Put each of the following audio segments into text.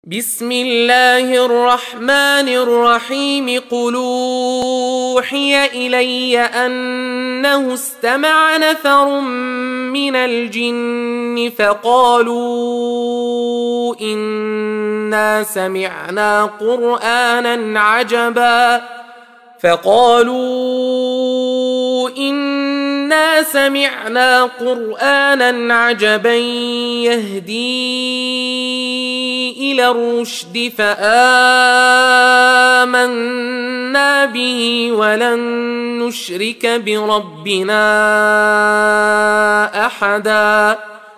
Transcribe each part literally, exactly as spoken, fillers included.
بسم الله الرحمن الرحيم قل أوحي إلي أنه استمع نفر من الجن فقالوا إنا سمعنا قرآنا عجبا فقالوا إنا سمعنا قرآنا عجبا يهدي إلى الرشد فآمنا به ولن نشرك بربنا أحدا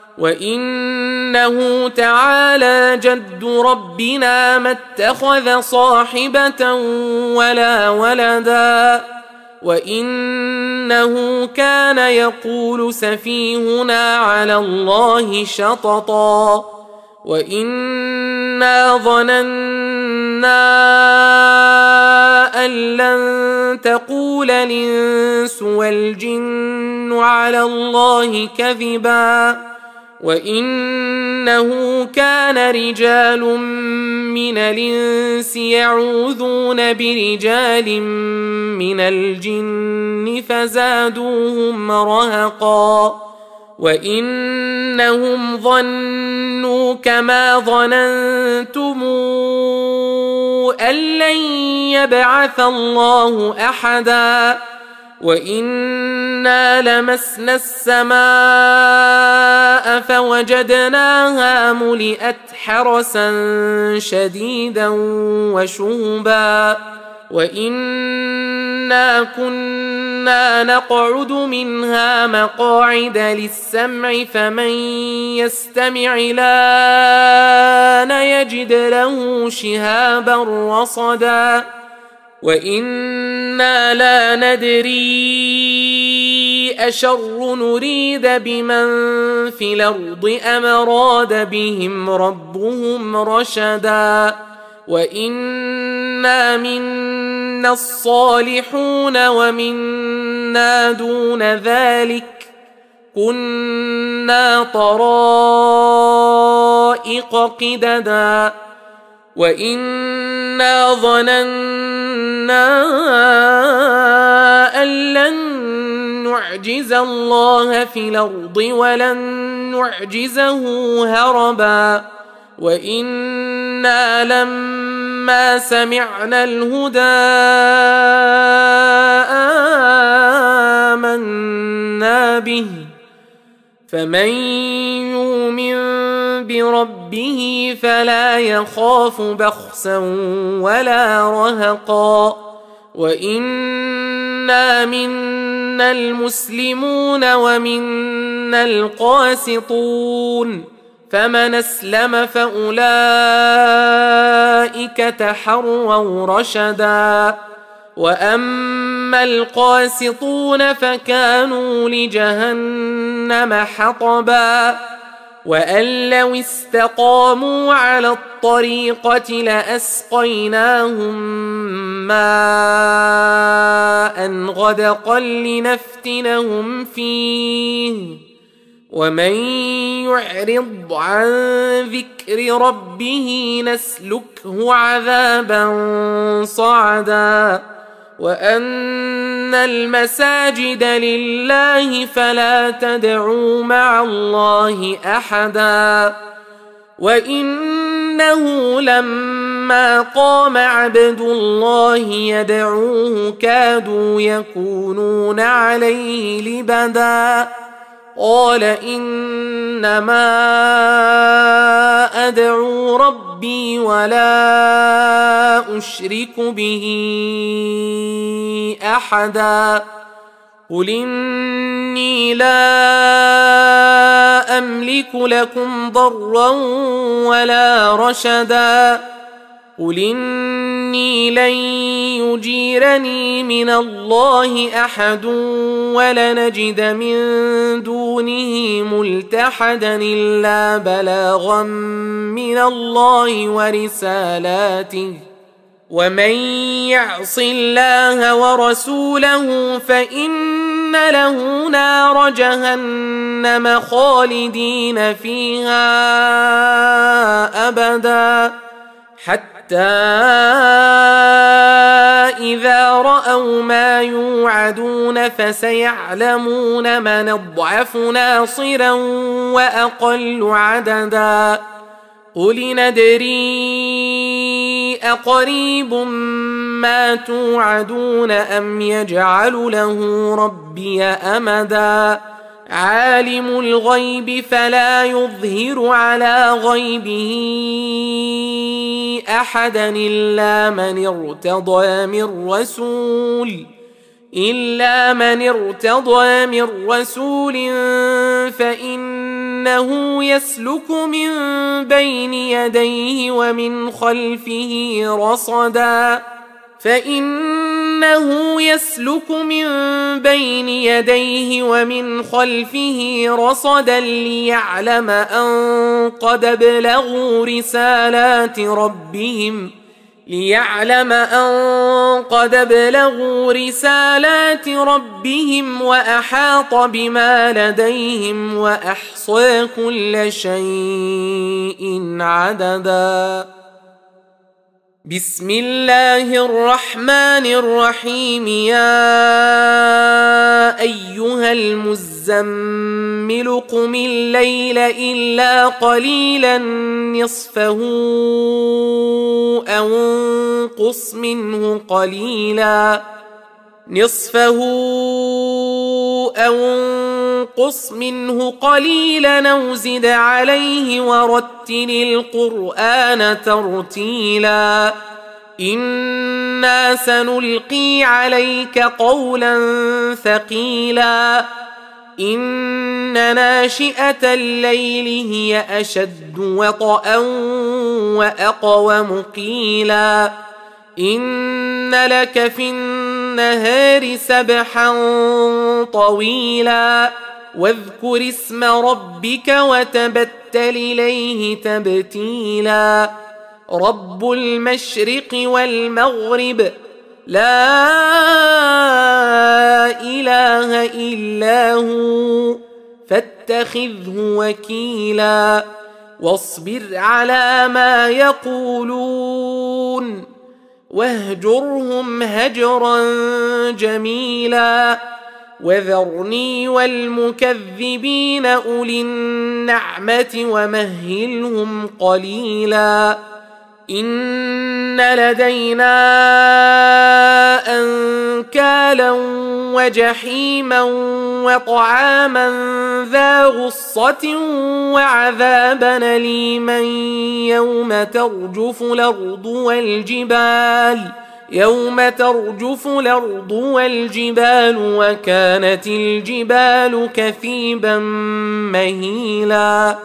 وإنه تعالى جد ربنا ما اتخذ صاحبة ولا ولدا وإنه كان يقول سفيهنا على الله شططا وإنا ظننا أن لن تقول الإنس والجن على الله كذبا وإنه كان رجال من الإنس يعوذون برجال من الجن فزادوهم رهقا وإنهم ظنوا كما ظننتم أن لن يبعث الله أحدا وإنا لمسنا السماء فوجدناها ملئت حرسا شديدا وشهبا وإنا كنا نقعد منها مقاعد للسمع فمن يستمع الآن يجد له شهابا رصدا وإنا لا ندري أشر نريد بمن في الأرض أم أراد بهم ربهم رشدا وإنا منا الصالحون ومنا دون ذلك كنا طرائق قددا وإنا ظننا أن لن نعجز الله في الأرض ولن نعجزه هربا وإنا لما سمعنا الهدى آمنا به فمن يؤمن بربه فلا يخاف بخسا ولا رهقا وإنا منا المسلمون ومنا القاسطون فمن أسلم فأولئك تحروا رشدا وأما القاسطون فكانوا لجهنم حطبا وأن لو استقاموا على الطريقة لأسقيناهم ماء غدقا لنفتنهم فيه ومن يعرض عن ذكر ربه نسلكه عذابا صعدا وأن المساجد لله فلا تدعوا مع الله أحدا وإنه لما قام عبد الله يدعوه كادوا يكونون عليه لبدا قال إنما أدعو ربي ولا أشرك به أحدا قل إني لا أملك لكم ضرا ولا رشدا قل إني لن يجيرني من الله أحد ولنجد من دونه ملتحدا إلا بلاغا من الله ورسالاته ومن يعص الله ورسوله فإن له نار جهنم خالدين فيها أبدا حتى إذا رأوا ما يوعدون فسيعلمون من أضعف ناصرا وأقل عددا قل ندري أقريب ما توعدون أم يجعل له ربي أمدا عالم الغيب فلا يظهر على غيبه أحدا إلا من ارتضى من رسول إلا من ارتضى من رسول فإنه يسلك من بين يديه ومن خلفه رصدا فإنه يسلك من بين يديه ومن خلفه رصدا ليعلم أن قد بلغوا رسالات ربهم ليعلم أن قد بلغوا رسالات ربهم وأحاط بما لديهم وأحصى كل شيء عددا. بسم الله الرحمن الرحيم. يا أيها المزمل قم الليل إلا قليلا نصفه أو انقص منه قليلا نصفه أو انقص منه قليلا أو زد عليه ورتل القرآن ترتيلا إنا سنلقي عليك قولا ثقيلا إن ناشئة الليل هي أشد وطئا وأقوم قيلا إن لك في النهار سبحا طويلا واذكر اسم ربك وتبتل إليه تبتيلا رب المشرق والمغرب لا إله إلا هو فاتخذه وكيلا واصبر على ما يقولون واهجرهم هجرا جميلا وذرني والمكذبين أولي النعمة ومهلهم قليلا إن لدينا أنكالا وجحيما وطعاما ذا غصة وعذابا أليما يوم ترجف الأرض والجبال يوم ترجف الأرض والجبال وكانت الجبال كثيبا مهيلا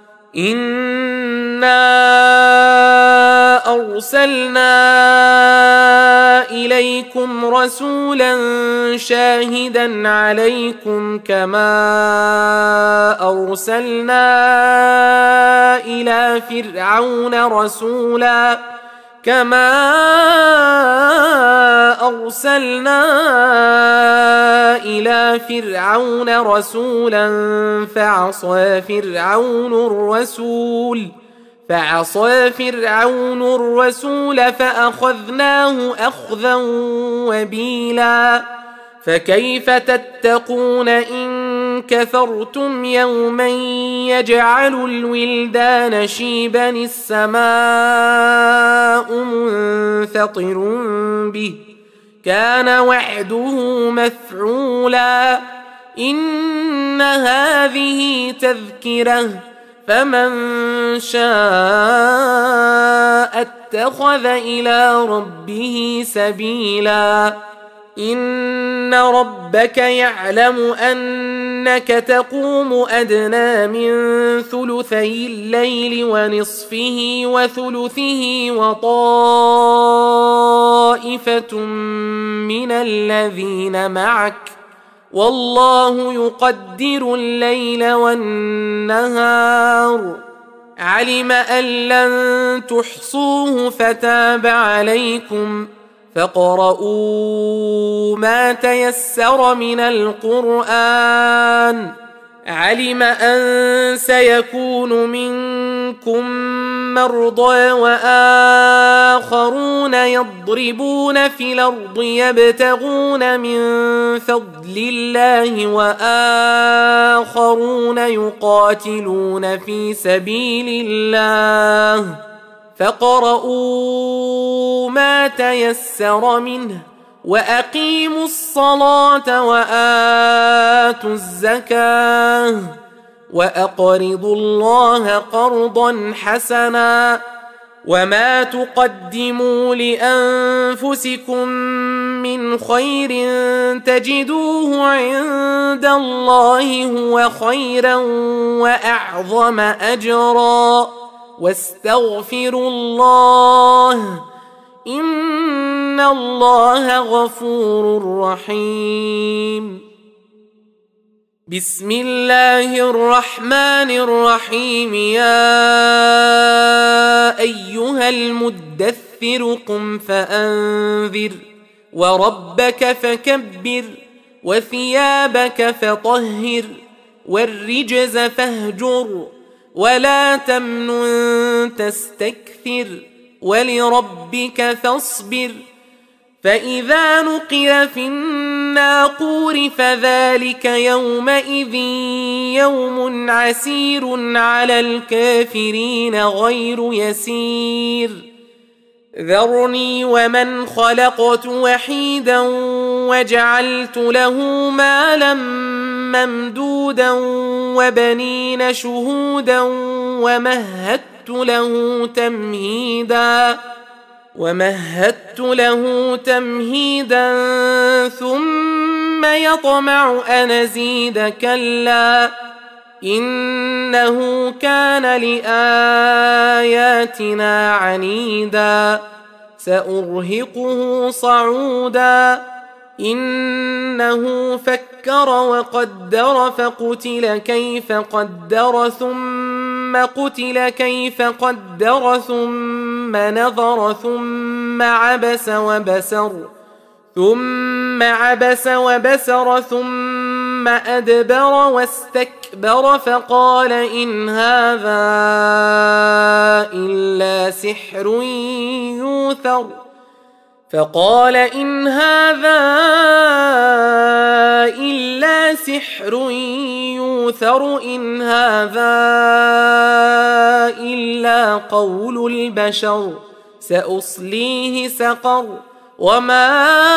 إنا أرسلنا إليكم رسولا شاهدا عليكم كما أرسلنا إلى فرعون رسولا كما أرسلنا إلى فرعون رسولا فعصى فرعون الرسول فعصى فرعون الرسول فأخذناه أخذا وبيلا فكيف تتقون إن كفرتم يوما يجعل الولدان شيبا السماء منفطر به كان وعده مفعولا إن هذه تذكرة فمن شاء اتخذ إلى ربه سبيلا إن ربك يعلم أنك تقوم أدنى من ثلثي الليل ونصفه وثلثه وطائفة من الذين معك والله يقدر الليل والنهار علم أن لن تحصوه فتاب عليكم فاقرؤوا ما تيسر من القرآن علم أن سيكون منكم مرضى وآخرون يضربون في الأرض يبتغون من فضل الله وآخرون يقاتلون في سبيل الله فاقرؤوا ما تيسر منه وأقيموا الصلاة وآتوا الزكاة وأقرضوا الله قرضا حسنا وما تقدموا لأنفسكم من خير تجدوه عند الله هو خيرا وأعظم أجرا واستغفروا الله إن الله غفور رحيم. بسم الله الرحمن الرحيم. يا أيها المدثر قم فأنذر وربك فكبر وثيابك فطهر والرجز فاهجر ولا تمنن تستكثر ولربك فاصبر فإذا نقر في الناقور فذلك يومئذ يوم عسير على الكافرين غير يسير. ذرني ومن خلقت وحيدا وجعلت له مالا ممدودا وبنين شهودا ومهدت له تمهيدا ومهدت له تمهيدا ثم يطمع أن أزيد كلا إنه كان لآياتنا عنيدا سأرهقه صعودا إنه فكر وقدر فقتل كيف قدر ثم قتل كيف قدر ثم نظر ثم عبس وبسر ثم عبس وبسر ثم أدبر واستكبر فقال إن هذا إلا سحر يوثر فقال إن هذا إلا سحر يوثر إن هذا إلا قول البشر سأصليه سقر وما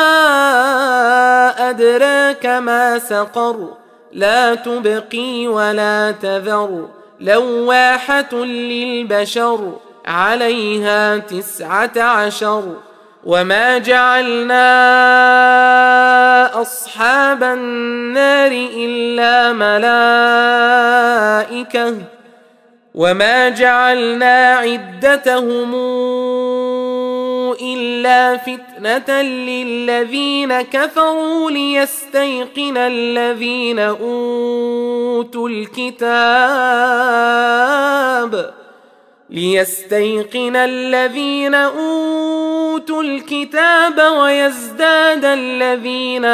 أدراك ما سقر لا تبقي ولا تذر لواحة للبشر عليها تسعة عشر وما جعلنا أصحاب النار إلا ملائكة وما جعلنا عدتهم إلا فتنة للذين كفروا ليستيقن الذين أوتوا الكتاب ليستيقن الذين أوتوا الكتاب ويزداد الذين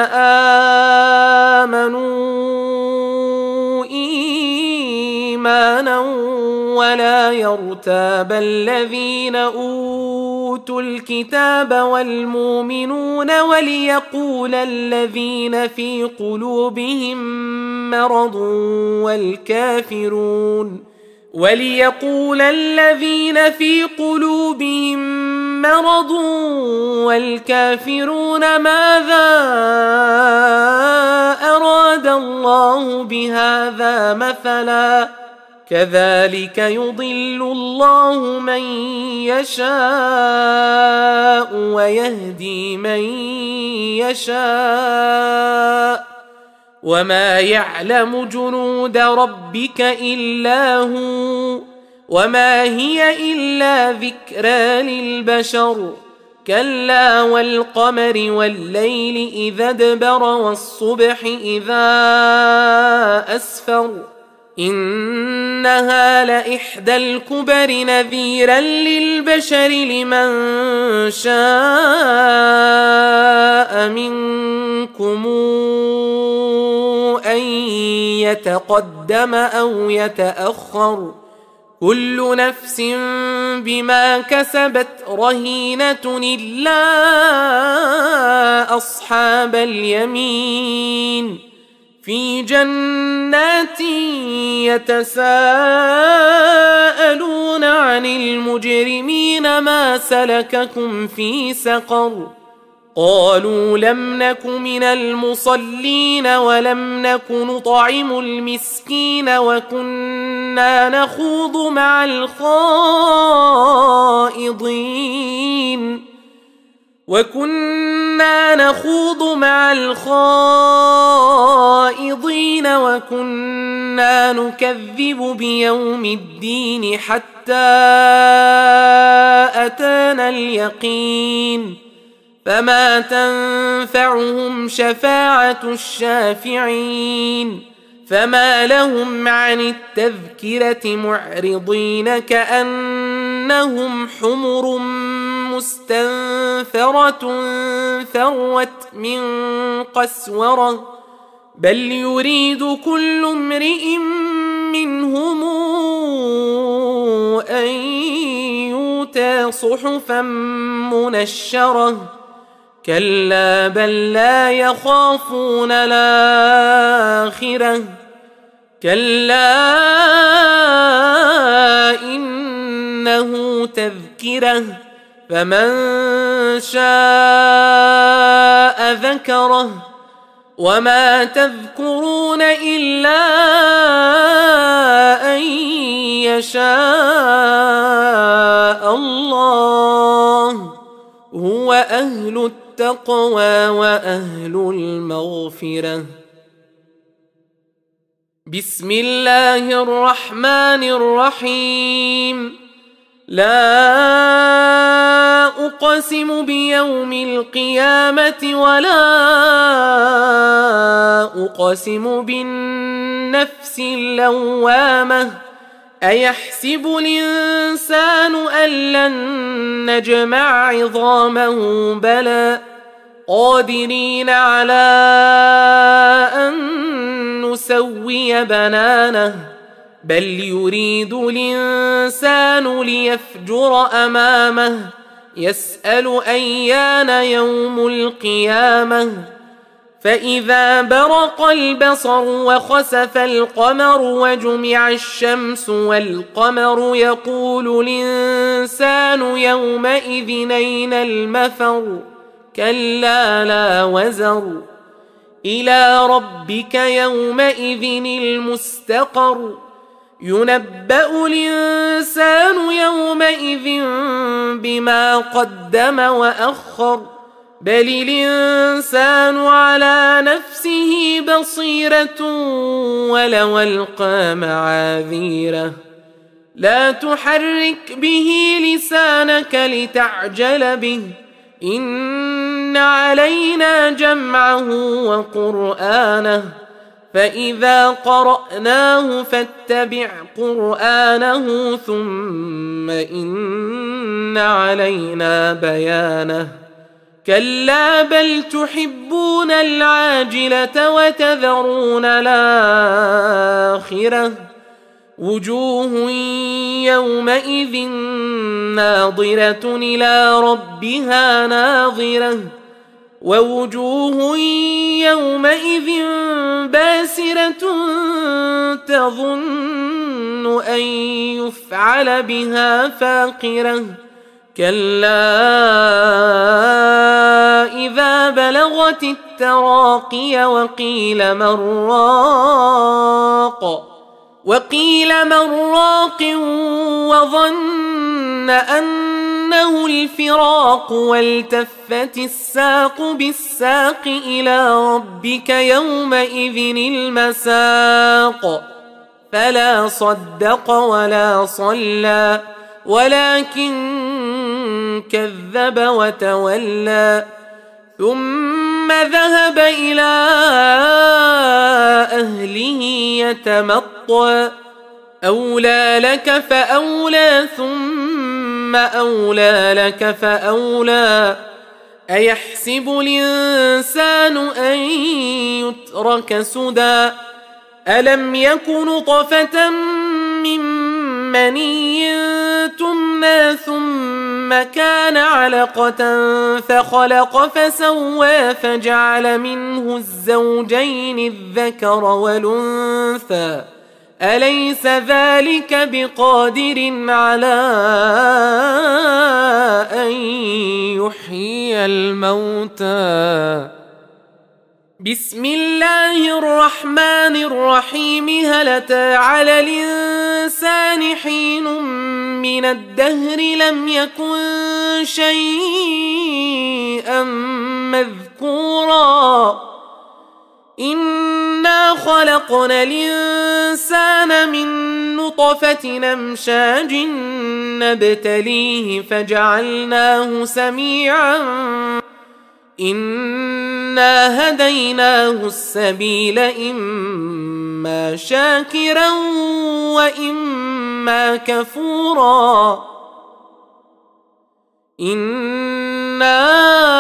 آمنوا إيمانا ولا يرتاب الذين أوتوا الكتاب والمؤمنون وليقول الذين في قلوبهم مرض والكافرون وليقول الذين في قلوبهم مرض والكافرون ماذا أراد الله بهذا مثلا كذلك يضل الله من يشاء ويهدي من يشاء وما يعلم جنود ربك إلا هو وما هي إلا ذكرى للبشر كلا والقمر والليل إذا ادبر والصبح إذا أسفر إنها لإحدى الكبر نذيرا للبشر لمن شاء منكم أن يتقدم أو يتأخر كل نفس بما كسبت رهينة إلا أصحاب اليمين في جنات يتساءلون عن المجرمين ما سلككم في سقر قالوا لم نك من المصلين ولم نك نطعم المسكين وكنا نخوض مع الخائضين وكنا نخوض مع الخائضين وكنا نكذب بيوم الدين حتى أتانا اليقين فما تنفعهم شفاعة الشافعين فما لهم عن التذكرة معرضين كأنهم حمر مستنفرة ثروت من قسورة بل يريد كل امرئ منهم أن يؤتى صحفا منشرة كلا بل لا يخافون الآخرة كلا إنه تذكرة فمن شاء ذكره وما تذكرون إلا أن يشاء الله هو أهل التقوى وأهل المغفرة. بسم الله الرحمن الرحيم. لا أقسم بيوم القيامة ولا أقسم بالنفس اللوامة أيحسب الإنسان أن لن نجمع عظامه بلى قادرين على أن نسوي بنانه بل يريد الإنسان ليفجر أمامه يسأل أيان يوم القيامة فإذا برق البصر وخسف القمر وجمع الشمس والقمر يقول الإنسان يومئذ أين المفر كلا لا وزر إلى ربك يومئذ المستقر ينبأ الإنسان يومئذ بما قدم وأخر بل الإنسان على نفسه بصيرة ولو ألقى معاذيره لا تحرك به لسانك لتعجل به إن علينا جمعه وقرآنه فإذا قرأناه فاتبع قرآنه ثم إن علينا بيانه كلا بل تحبون العاجلة وتذرون الآخرة وجوه يومئذ ناظرة إلى ربها ناظرة ووجوه يومئذ باسرة تظن أن يفعل بها فاقرة كلا إذا بلغت التراقي وقيل من راق وقيل من راق وظن أنه الفراق والتفت الساق بالساق إلى ربك يومئذ المساق فلا صدق ولا صلى ولكن كذب وتولى ثم ذهب إلى أهله يتمطى أولى لك فأولى ثم أولى لك فأولى أيحسب الإنسان أن يترك سدى ألم يك نطفة من مني تمنى ثم كان علقة فخلق فسوى فجعل منه الزوجين الذكر والأنثى أليس ذلك بقادر على أن يحيي الموتى؟ بسم الله الرحمن الرحيم. هل أتى على الإنسان حين من الدهر لم يكن شيئا مذكورا إنا خلقنا الإنسان من نطفة أمشاج نبتليه فجعلناه سميعا إنا هديناه السبيل إما شاكرا وإما كفورا إنا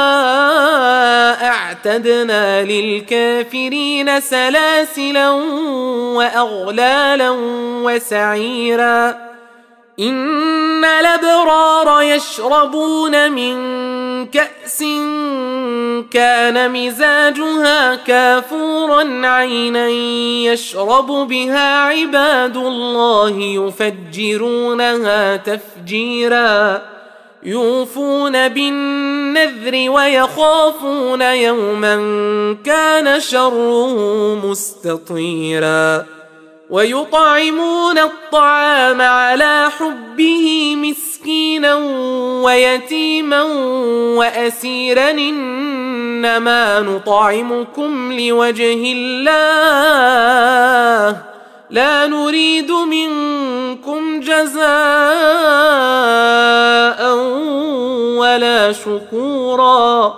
أعتدنا للكافرين سلاسلا وأغلالا وسعيرا إن الأبرار يشربون من كأس كان مزاجها كافورا عينا يشرب بها عباد الله يفجرونها تفجيرا يوفون بالنذر ويخافون يوما كان شره مستطيرا ويطعمون الطعام على حبه مسكينا ويتيما وأسيرا إنما نطعمكم لوجه الله لا نريد منكم جزاء ولا شكورا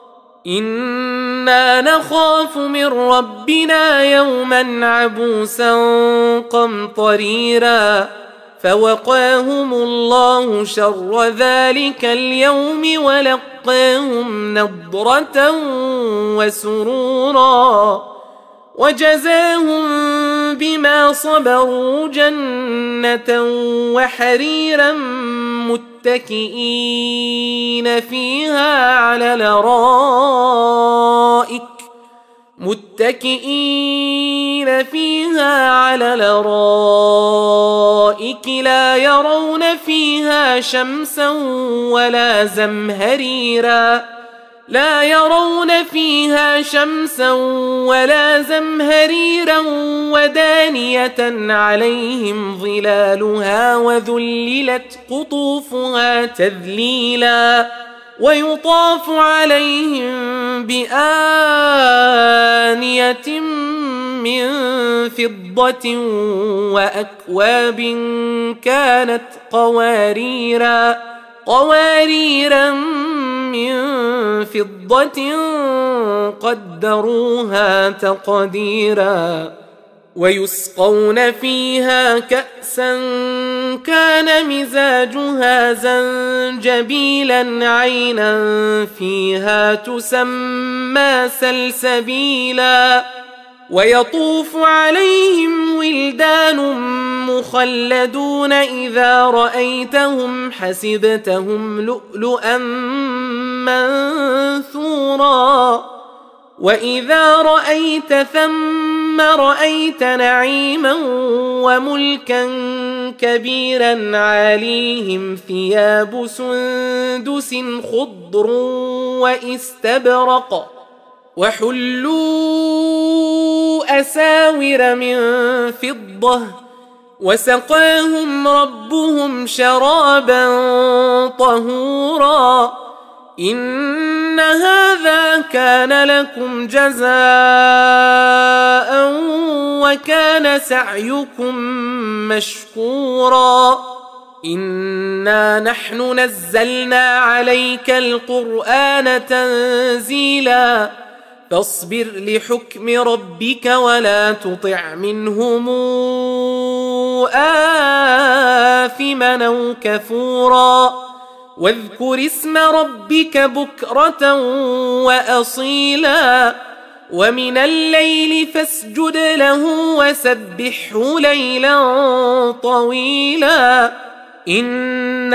إنا نخاف من ربنا يوما عبوسا قمطريرا فوقاهم الله شر ذلك اليوم ولقاهم نضرة وسرورا وجزاهم بما صبروا جنة وحريرا متكئين فيها على الأرائك متكئين فيها على الأرائك لا يرون فيها شمسا ولا زمهريرا لا يرون فيها شمسا ولا زمهريرا ودانية عليهم ظلالها وذللت قطوفها تذليلا ويطاف عليهم بآنية من فضة وأكواب كانت قواريرا قواريرا من فضة قدروها تقديرا ويسقون فيها كأسا كان مزاجها زنجبيلا عينا فيها تسمى سلسبيلا ويطوف عليهم ولدان مخلدون إذا رأيتهم حسبتهم لؤلؤا منثورا وإذا رأيت ثم رأيت نعيما وملكا كبيرا عاليهم ثياب سندس خضر واستبرق وحلوا أساور من فضة وسقاهم ربهم شرابا طهورا إن هذا كان لكم جزاء وكان سعيكم مشكورا إنا نحن نزلنا عليك القرآن تنزيلا فاصبر لحكم ربك ولا تطع منهم آثما أو كفورا واذكر اسم ربك بكرة وأصيلا ومن الليل فاسجد له وسبحه ليلا طويلا إن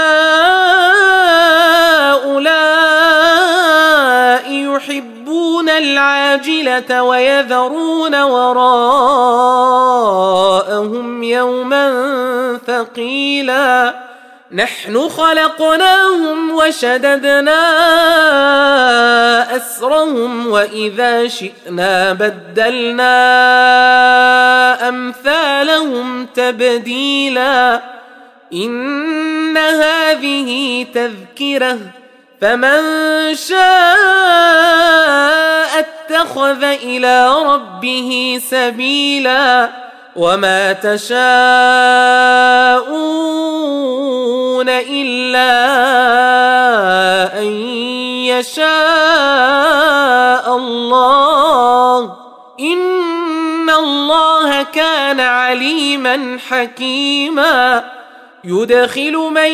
هؤلاء يحبون العاجلة ويذرون وراءهم يوما ثقيلا نحن خلقناهم وشددنا أسرهم وإذا شئنا بدلنا أمثالهم تبديلا إن هذه تذكرة فمن شاء اتخذ إلى ربه سبيلا وما تشاءون إلا أن يشاء الله إن الله كان عليما حكيما يدخل من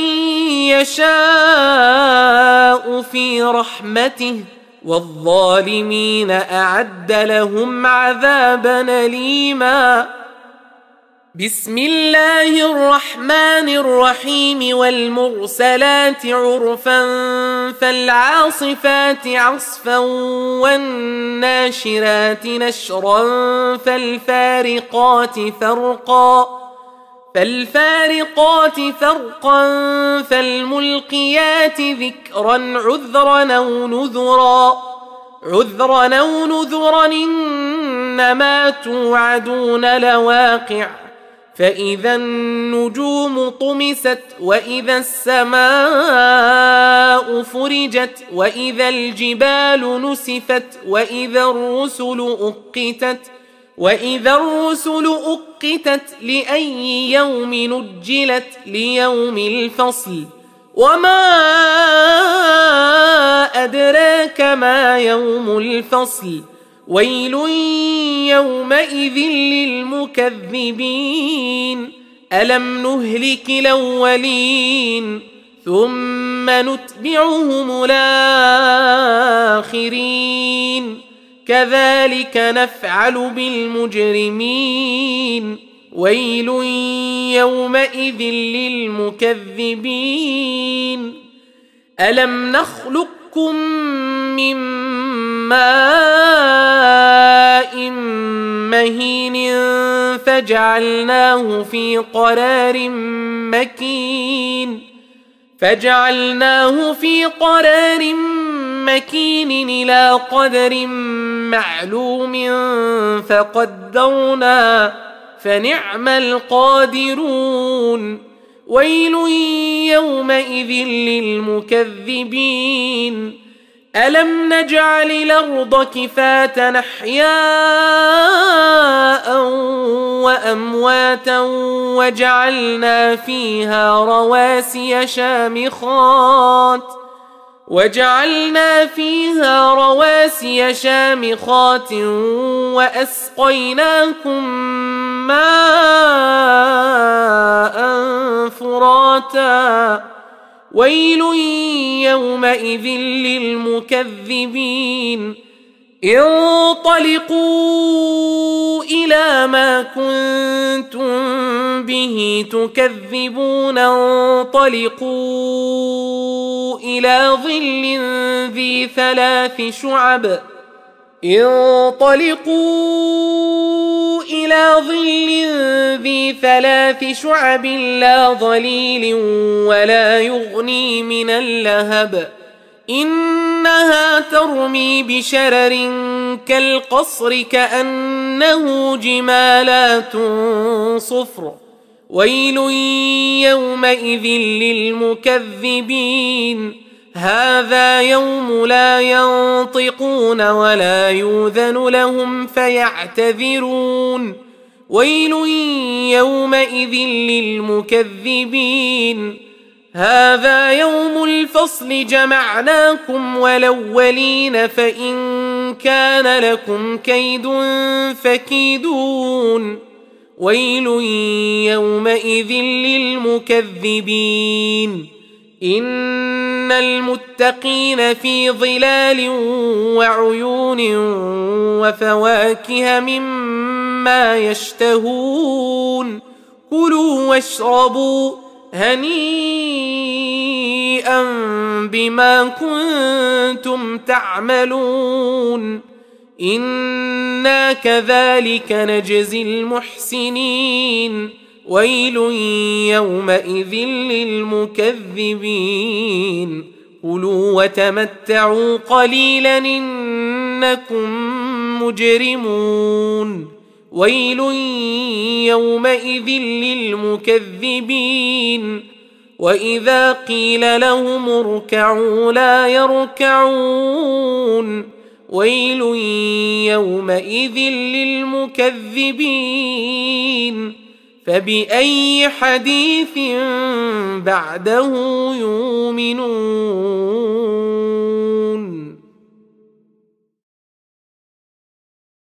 يشاء في رحمته والظالمين أعد لهم عذابا أليما بسم الله الرحمن الرحيم والمرسلات عرفا فالعاصفات عصفا والناشرات نشرا فالفارقات فرقا فالفارقات فرقا فالملقيات ذكرا عذرا أو نذرا عذرا أو نذرا إنما توعدون لواقع فإذا النجوم طمست وإذا السماء فرجت وإذا الجبال نسفت وإذا الرسل أقتت وإذا الرسل أقتت لأي يوم نجلت ليوم الفصل وما أدراك ما يوم الفصل ويل يومئذ للمكذبين ألم نهلك الأولين ثم نتبعهم الآخرين كذلك نفعل بالمجرمين ويل يومئذ للمكذبين ألم نخلقكم من ماء مهين فجعلناه في قرار مكين فجعلناه في قرار مكين إلى قدر معلوم فقدرنا فنعم القادرون ويل يومئذ للمكذبين ألم نجعل الأرض كفاة أحياء وأمواتا وجعلنا فيها رواسي شامخات وجعلنا فيها رواسي شامخات وأسقيناكم ماء فراتا ويل يومئذ للمكذبين انطلقوا إلى ما كنتم به تكذبون انطلقوا إلى ظل ذي ثلاث شعب انطلقوا إلى ظل ذي ثلاث شعب لا ظليل ولا يغني من اللهب إنها ترمي بشرر كالقصر كأنه جمالات صفر ويل يومئذ للمكذبين هذا يوم لا ينطقون ولا يؤذن لهم فيعتذرون ويل يومئذ للمكذبين هذا يوم الفصل جمعناكم والأولين فإن كان لكم كيد فكيدون ويل يومئذ للمكذبين إن إن المتقين في ظلال وعيون وفواكه مما يشتهون كلوا واشربوا هنيئا بما كنتم تعملون إنا كذلك نجزي المحسنين ويل يومئذ للمكذبين كلوا وتمتعوا قليلا إنكم مجرمون ويل يومئذ للمكذبين وإذا قيل لهم اركعوا لا يركعون ويل يومئذ للمكذبين فبأي حديث بعده يؤمنون